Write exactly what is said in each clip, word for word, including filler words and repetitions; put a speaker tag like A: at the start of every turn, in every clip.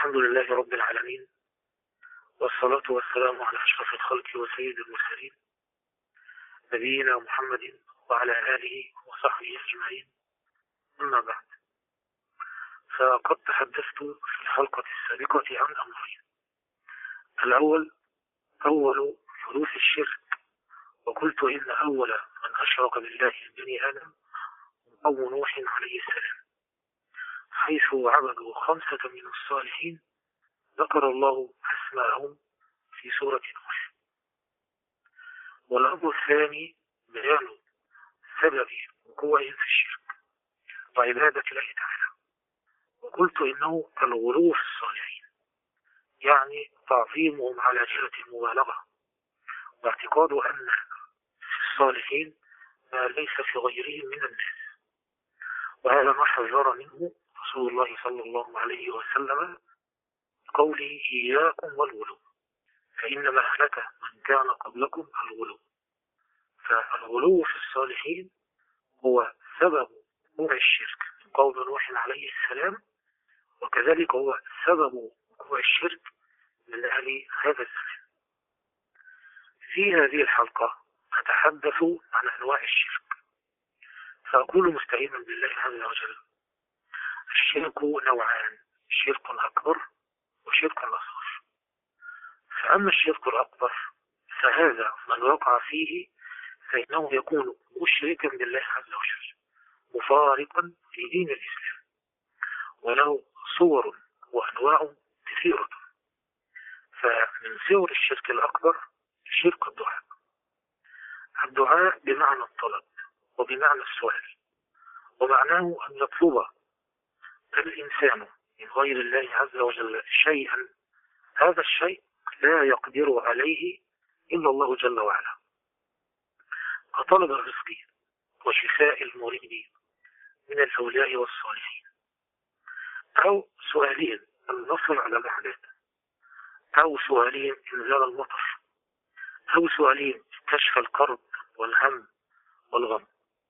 A: الحمد لله رب العالمين، والصلاة والسلام على أشرف الخلق وسيد المرسلين نبينا محمد وعلى آله وصحبه أجمعين. أما بعد، فقد تحدثت في الحلقة السابقة عن أمرين. الأول أول حدوث الشرك، وقلت إن أول من أشرك بالله بني آدم أبو نوح عليه السلام، حيث عبدوا خمسة من الصالحين ذكر الله أسماءهم في سورة نوح. والأمر الثاني بيان سبب وقوعهم في الشرك وعبادة الله تعالى، وقلت إنه الغلو في الصالحين، يعني تعظيمهم على جهة المبالغة، واعتقاد أن في الصالحين ما ليس في غيرهم من الناس. وهذا ما حذر منه رسول الله صلى الله عليه وسلم قوله إياكم والغلو، فإنما أهلك من كان قبلكم الغلو. فالغلو في الصالحين هو سبب وقوع الشرك من قول نوح عليه السلام، وكذلك هو سبب وقوع الشرك من أهل هذا الزمان. في هذه الحلقة أتحدث عن أنواع الشرك، فأقول مستعينا بالله عز وجل: الشرك نوعان، شرك أكبر وشرك أصغر. فأما الشرك الأكبر فهذا من وقع فيه فإنه يكون مشركا بالله عز وجل، مفارقا في دين الإسلام، وله صور وأنواع كثيرة. فمن صور الشرك الأكبر شرك الدعاء. الدعاء بمعنى الطلب وبمعنى السؤال، ومعناه أن يطلب الإنسان من غير الله عز وجل شيئا هذا الشيء لا يقدر عليه إلا الله جل وعلا، كطلب الرزق وشفاء المريض من الأولياء والصالحين، أو سؤالين النصر على الأعداء، أو سؤالين إنزال المطر، أو سؤالين كشف الكرب والهم والغم.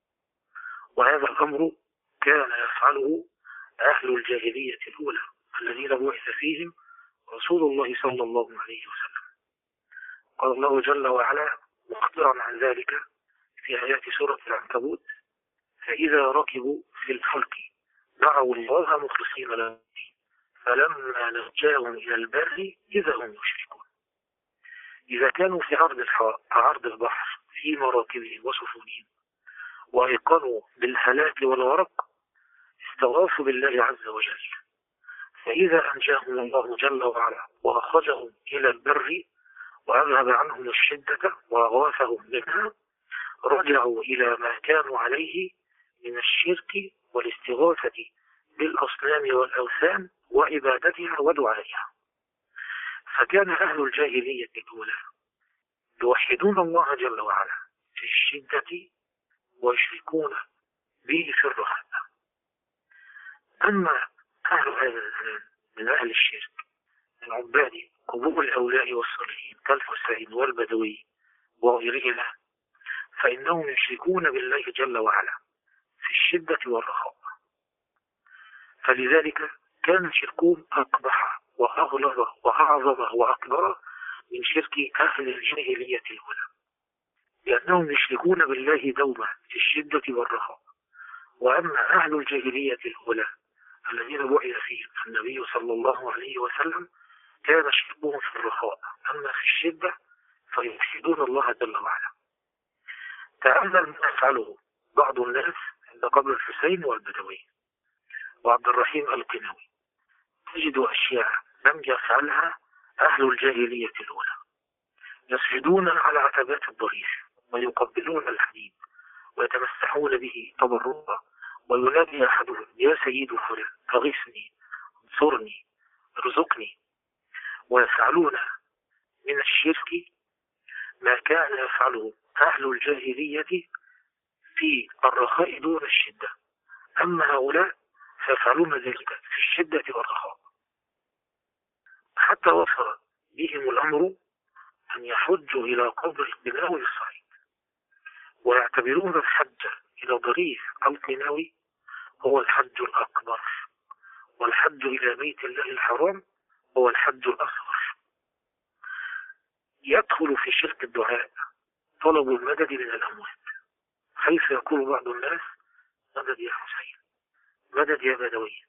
A: وهذا الأمر كان يفعله أهل الجاهلية الأولى الذين بعث فيهم رسول الله صلى الله عليه وسلم. قال الله جل وعلا مخبرا عن ذلك في آيات سورة العنكبوت: فإذا ركبوا في الفلك دعوا الله مخلصين له الدين فلما نجاهم إلى البر إذا هم يشركون. إذا كانوا في عرض عرض البحر في مراكبهم وسفنهم وأيقنوا بالهلاك والغرق استغاثوا بالله عز وجل، فإذا أنجاهم الله جل وعلا وأخرجهم إلى البر وأذهب عنهم الشدة وأغاثهم منها، رجعوا إلى ما كانوا عليه من الشرك والاستغاثة بالأصنام والأوثان وعبادتها ودعائها. فكان أهل الجاهلية الأولى يوحدون الله جل وعلا في الشدة ويشركون به في الرخاء. أما أهل هذا الزمان من أهل الشرك من عباد قبور الأولياء والصالحين كالحسين والبدوي وغيرهما، فإنهم يشركون بالله جل وعلا في الشدة والرخاء. فلذلك كان شركهم أقبح وأغلظ وأعظم وأكبر من شرك أهل الجاهلية الأولى، لأنهم يشركون بالله دوما في الشدة والرخاء. وأما أهل الجاهلية الأولى الذين بعث فيهم النبي صلى الله عليه وسلم كان شركهم في الرخاء، أما في الشدة فيوحدون الله جل وعلا. تأمل ما يفعله بعض الناس عند قبر الحسين والبدوي وعبد الرحيم القنوي، تجد أشياء لم يفعلها أهل الجاهلية الأولى. يسجدون على عتبات الضريح ويقبلون الحديد ويتمسحون به تبركا، وينادي أحدهم: يا سيد فلان أغثني انصرني ارزقني. ويفعلون من الشرك ما كان يفعله أهل الجاهلية في الرخاء دون الشدة، أما هؤلاء فيفعلون ذلك في الشدة والرخاء، حتى وصل بهم الأمر أن يحجوا إلى قبر القناوي الصعيد، ويعتبرون الحج إلى ضريح القناوي هو الحج الأكبر، والحج إلى بيت الله الحرام هو الحد الأصغر. يدخل في شرك الدعاء طلب المدد من الأموات، حيث يقول بعض الناس مدد يا حسين، مدد يا بدوي،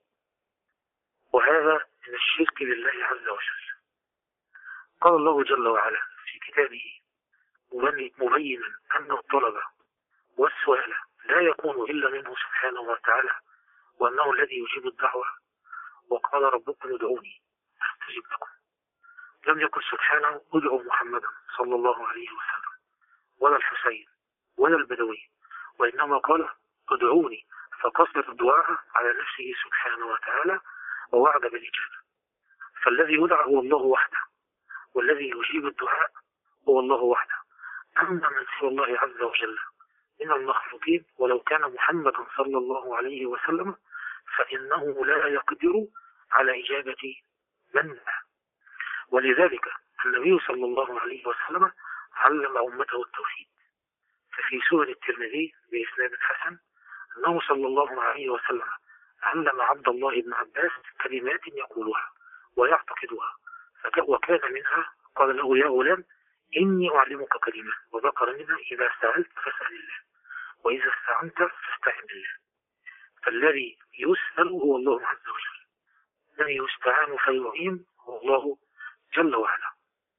A: وهذا من الشرك بالله عز وجل. قال الله جل وعلا في كتابه مبينا أن الطلب والسؤال لا يكون إلا منه سبحانه وتعالى، وأنه الذي يجيب الدعوة. وقال ربكم ادعوني أستجب لكم. لم يقل سبحانه ادعوا محمدا صلى الله عليه وسلم ولا الحسين ولا البدوي، وإنما قال ادعوني، فقصر الدعاء على نفسه سبحانه وتعالى ووعد بالإجابة. فالذي يدعى هو الله وحده، والذي يجيب الدعاء هو الله وحده. أما من سوى الله عز وجل من المخلوقين ولو كان محمدا صلى الله عليه وسلم فإنه لا يقدر على إجابة من دعا. ولذلك النبي صلى الله عليه وسلم علم أمته التوحيد، ففي سورة الترمذي بإسناد حسن أنه صلى الله عليه وسلم علم عبد الله بن عباس كلمات يقولها ويعتقدها، وكان منها قال له يا غلام إني أعلمك كلمة، وذكر منها إذا سألت فاسأل الله، وإذا استعنت فاستعن بالله. فالذي يسأل هو الله عز وجل، الذي يستعان فيعين هو الله جل وعلا.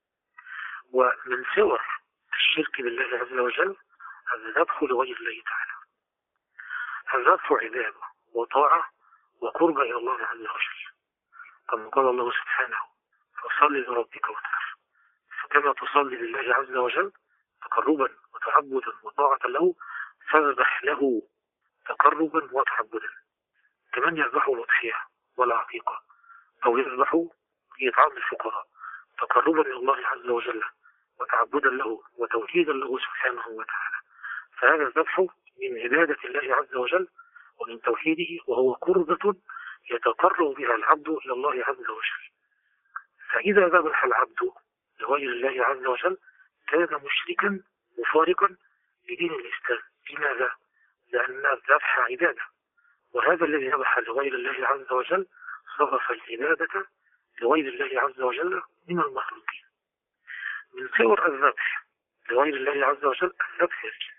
A: ومن صور الشرك بالله عز وجل الذبح لغير الله تعالى. الذبح عبادة وطاعة وقرب إلى الله عز وجل، كما قال الله سبحانه فصل لربك وانحر. فكما تصلي لله عز وجل تقربا وتعبدا وطاعة له، فاذبح له تقربا وتعبدا. كمان يذبح الأضحية والعقيقة، أو يذبح في إطعام الفقراء تقربا إلى الله عز وجل وتعبدا له وتوحيدا له سبحانه وتعالى. فهذا الذبح من عبادة الله عز وجل ومن توحيده، وهو قربة يتقرب بها العبد إلى الله عز وجل. فإذا ذبح العبد لغير الله عز وجل كان مشركا مفارقا لدين الإسلام. لماذا؟ لأن الذبح عبادة، وهذا الذي ذبح لغير الله عز وجل صرف العبادة لغير الله عز وجل من المخلوقين. من صور الذبح لغير الله عز وجل الذبح للجن.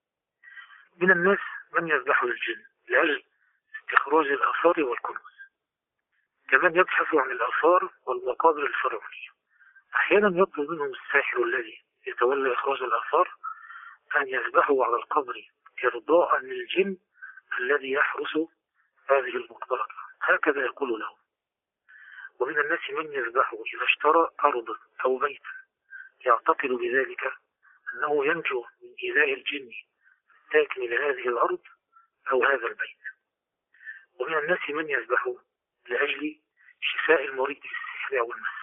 A: من الناس من يذبح للجن لأجل استخراج الآثار والكنوز. كمان يبحث عن الآثار والمقابر الفرعونية. أحيانا يطلب منهم الساحر الذي يتولى إخراج الآثار أن يذبحوا على القبر إرضاء للجن الذي يحرس هذه المقبرة، هكذا يقول لهم. ومن الناس من يذبح إذا اشترى أرضا أو بيتا يعتقد بذلك أنه ينجو من إيذاء الجن الساكن لهذه الأرض أو هذا البيت. ومن الناس من يذبح لأجل شفاء المريض في السحر أو المس،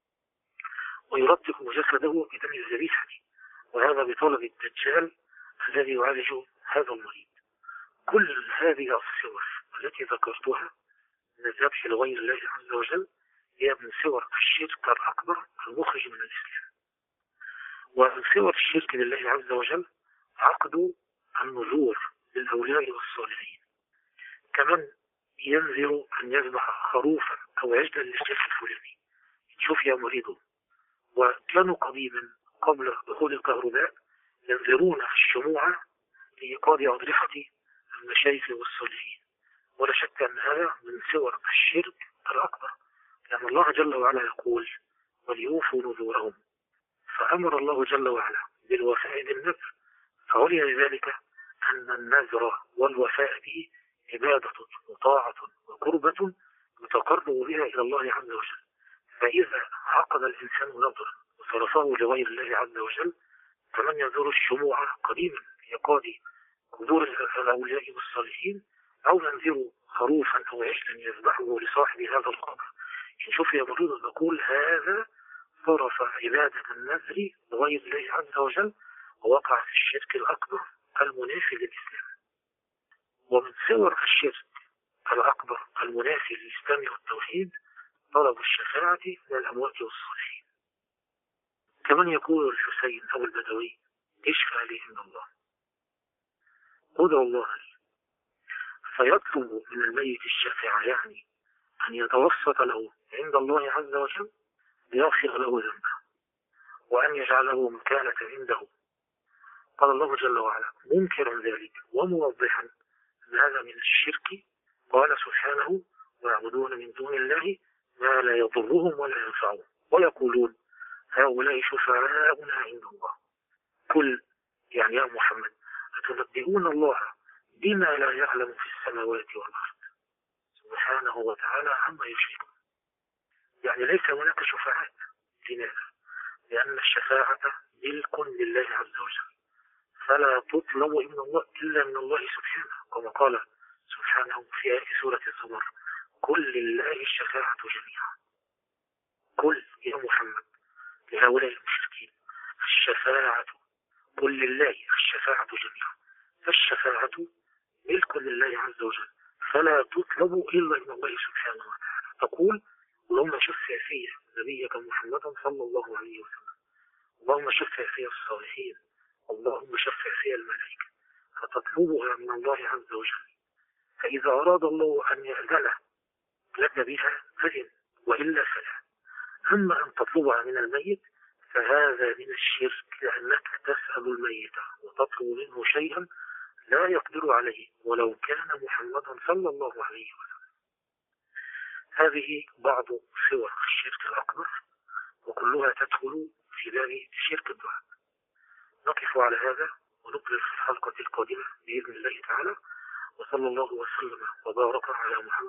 A: ويرتق جسده بدم الذبيحة، وهذا بطلب الدجال الذي يعالج هذا المريض. كل هذه الصور التي ذكرتها من الذبح لغير الله عز وجل هي من صور الشرك الأكبر المخرج من الإسلام. ومن صور الشرك بالله عز وجل عقد النذور للأولياء والصالحين. كمن ينذر أن يذبح خروفا أو عجلا للشيخ الفلاني، شوف يا مريضه. وكانوا قديما قبل دخول الكهرباء ينذرون في الشموع لإيقاظ أضرحة المشايخ والصالحين. ولا شك أن هذا من صور الشرك الأكبر، لأن الله جل وعلا يقول وليوفوا نذورهم، فأمر الله جل وعلا بالوفاء بالنذر، فعلي لذلك أن النذر والوفاء به عبادة وطاعة وقربة يتقرب بها إلى الله عز وجل. فإذا عقد الإنسان نذرا وصرفه لغير الله عز وجل، فمن ينذر الشموع قديما لإيقاظ قبور الأولياء والصالحين، أو ينذر خروفا أو عجلا يذبحه لصاحب هذا القبر، شوف يا مريض نقول هذا صرف عبادة النذر لغير الله عز وجل ووقع في الشرك الأكبر المنافي للإسلام. ومن صور الشرك الأكبر المنافي للإسلام والتوحيد طلب الشفاعة من الأموات والصالحين. كمن يقول الحسين أو البدوي اشفع لي عند الله، ادعو الله لي، فيطلب من الميت الشفاعة، يعني أن يتوسط له عند الله عز وجل ليغفر له ذنبه وأن يجعله مكانة عنده. قال الله جل وعلا منكرا ذلك وموضحا أن هذا من الشرك. قال سبحانه ويعبدون من دون الله ما لا يضرهم ولا ينفعهم ويقولون هؤلاء شفعاؤنا عند الله. قل يعني يا محمد أتنبئون الله بما لا يعلم في السماوات والأرض سبحانه وتعالى عما يشركون. يعني ليس هناك شفعاء. لماذا؟ لأن الشفاعة ملك لله عز وجل فلا تطلب من الله إلا من الله سبحانه، كما قال سبحانه في آية سورة الزمر قل لله الشفاعة جميعا. قل يا محمد لهؤلاء المشركين الشفاعة قل لله الشفاعة جميعا، فالشفاعة ملك لله عز وجل فلا تطلب إلا من الله سبحانه وتعالى. تقول اللهم شفع في نبيك محمدا صلى الله عليه وسلم، اللهم شفع في الصالحين، اللهم شفع في الملائكة، فتطلبها من الله عز وجل. فإذا أراد الله أن يأذن لك بها فإن، وإلا فلا. أما أن تطلبها من الميت فهذا من الشرك، لأنك تسأل الميت وتطلب منه شيئا لا يقدر عليه ولو كان محمدا صلى الله عليه وسلم. هذه بعض صور الشرك الأكبر وكلها تدخل في باب شرك الدعاء. نقف على هذا ونكمل في الحلقة القادمة بإذن الله تعالى، وصلى الله وسلم وبارك على محمد